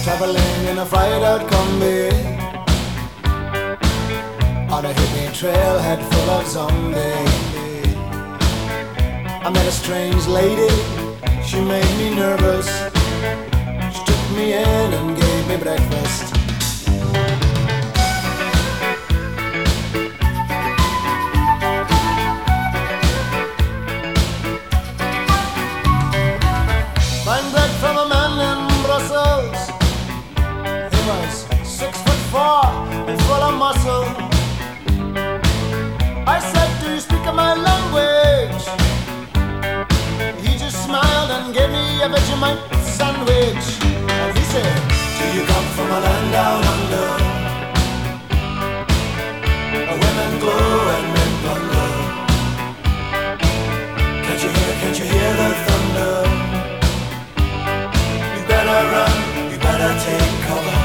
traveling in a fried-out Kombi on a hippie trailhead full of zombies. I met a strange lady, she made me nervous. She took me in and gave me breakfast. Fine bread from a man in Brussels. He was 6'4" and full of muscle. I said, do you speak my language? He just smiled and gave me a Vegemite sandwich. And he said, do you come from a land down under, where women glow and men plunder? Can't you hear the thunder? You better run, you better take cover.